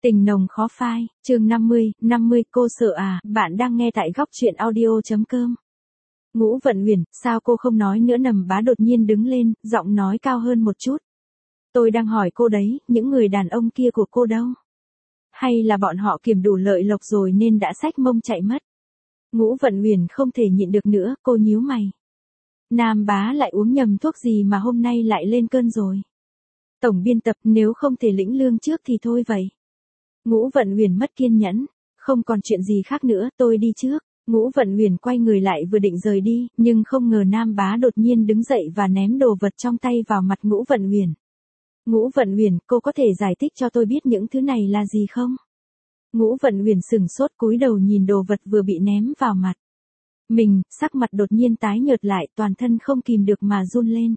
Tình nồng khó phai, chương 50, cô sợ à, bạn đang nghe tại góc truyện audio.com. Ngũ Vận Huyền, sao cô không nói nữa? Nằm Bá đột nhiên đứng lên, giọng nói cao hơn một chút. Tôi đang hỏi cô đấy, những người đàn ông kia của cô đâu? Hay là bọn họ kiếm đủ lợi lộc rồi nên đã xách mông chạy mất? Ngũ Vận Huyền không thể nhịn được nữa, cô nhíu mày. Nam Bá lại uống nhầm thuốc gì mà hôm nay lại lên cơn rồi? Tổng biên tập, nếu không thể lĩnh lương trước thì thôi vậy. Ngũ Vận Huyền mất kiên nhẫn, không còn chuyện gì khác nữa, tôi đi trước. Ngũ Vận Huyền quay người lại vừa định rời đi, nhưng không ngờ Nam Bá đột nhiên đứng dậy và ném đồ vật trong tay vào mặt Ngũ Vận Huyền. Ngũ Vận Huyền, cô có thể giải thích cho tôi biết những thứ này là gì không? Ngũ Vận Huyền sừng sốt cúi đầu nhìn đồ vật vừa bị ném vào mặt. Mình, sắc mặt đột nhiên tái nhợt lại, toàn thân không kìm được mà run lên.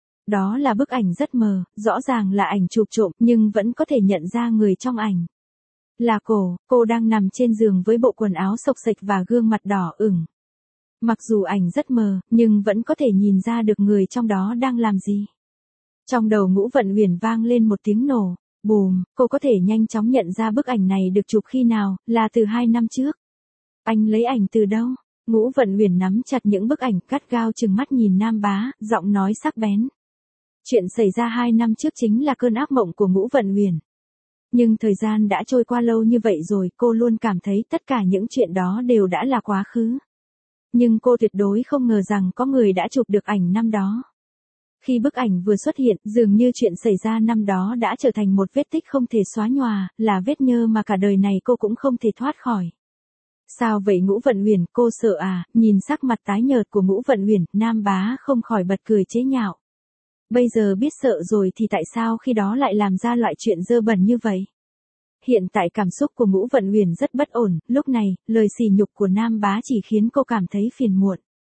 Đó là bức ảnh rất mờ, rõ ràng là ảnh chụp trộm, nhưng vẫn có thể nhận ra người trong ảnh. Là cô đang nằm trên giường với bộ quần áo xộc xệch và gương mặt đỏ ửng. Mặc dù ảnh rất mờ, nhưng vẫn có thể nhìn ra được người trong đó đang làm gì. Trong đầu Ngũ Vận Huyền vang lên một tiếng nổ, bùm, cô có thể nhanh chóng nhận ra bức ảnh này được chụp khi nào, là từ 2 năm trước. Anh lấy ảnh từ đâu? Ngũ Vận Huyền nắm chặt những bức ảnh, gắt gao trừng mắt nhìn Nam Bá, giọng nói sắc bén. Chuyện xảy ra 2 năm trước chính là cơn ác mộng của Ngũ Vận Huyền. Nhưng thời gian đã trôi qua lâu như vậy rồi, cô luôn cảm thấy tất cả những chuyện đó đều đã là quá khứ. Nhưng cô tuyệt đối không ngờ rằng có người đã chụp được ảnh năm đó. Khi bức ảnh vừa xuất hiện, dường như chuyện xảy ra năm đó đã trở thành một vết tích không thể xóa nhòa, là vết nhơ mà cả đời này cô cũng không thể thoát khỏi. Sao vậy Ngũ Vận Huyền, cô sợ à? Nhìn sắc mặt tái nhợt của Ngũ Vận Huyền, Nam Bá không khỏi bật cười chế nhạo. Bây giờ biết sợ rồi thì tại sao khi đó lại làm ra loại chuyện dơ bẩn như vậy? Hiện tại cảm xúc của Ngũ Vận Huyền rất bất ổn, lúc này, lời sỉ nhục của Nam Bá chỉ khiến cô cảm thấy phiền muộn.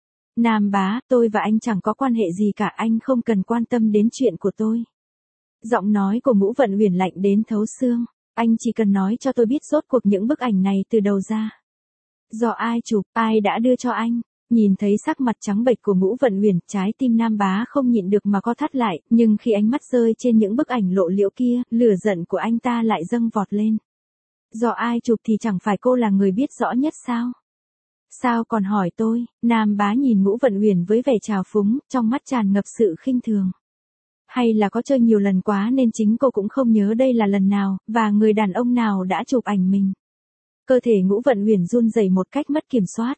Nam Bá, tôi và anh chẳng có quan hệ gì cả, anh không cần quan tâm đến chuyện của tôi. Giọng nói của Ngũ Vận Huyền lạnh đến thấu xương, anh chỉ cần nói cho tôi biết rốt cuộc những bức ảnh này từ đầu ra. Do ai chụp, ai đã đưa cho anh? Nhìn thấy sắc mặt trắng bệch của Ngũ Vận Huyền, trái tim Nam Bá không nhịn được mà co thắt lại, nhưng khi ánh mắt rơi trên những bức ảnh lộ liễu kia, lửa giận của anh ta lại dâng vọt lên. Do ai chụp thì chẳng phải cô là người biết rõ nhất sao? Sao còn hỏi tôi? Nam Bá nhìn Ngũ Vận Huyền với vẻ trào phúng, trong mắt tràn ngập sự khinh thường. Hay là có chơi nhiều lần quá nên chính cô cũng không nhớ đây là lần nào, và người đàn ông nào đã chụp ảnh mình. Cơ thể Ngũ Vận Huyền run rẩy một cách mất kiểm soát.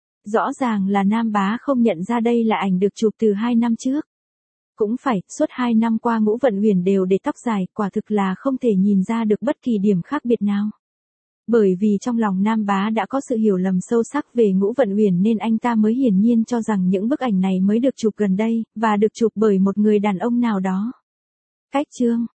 Rõ ràng là Nam Bá không nhận ra đây là ảnh được chụp từ 2 năm trước. Cũng phải, suốt 2 năm qua Ngũ Vận Huyền đều để tóc dài, quả thực là không thể nhìn ra được bất kỳ điểm khác biệt nào. Bởi vì trong lòng Nam Bá đã có sự hiểu lầm sâu sắc về Ngũ Vận Huyền nên anh ta mới hiển nhiên cho rằng những bức ảnh này mới được chụp gần đây, và được chụp bởi một người đàn ông nào đó. Cách chương,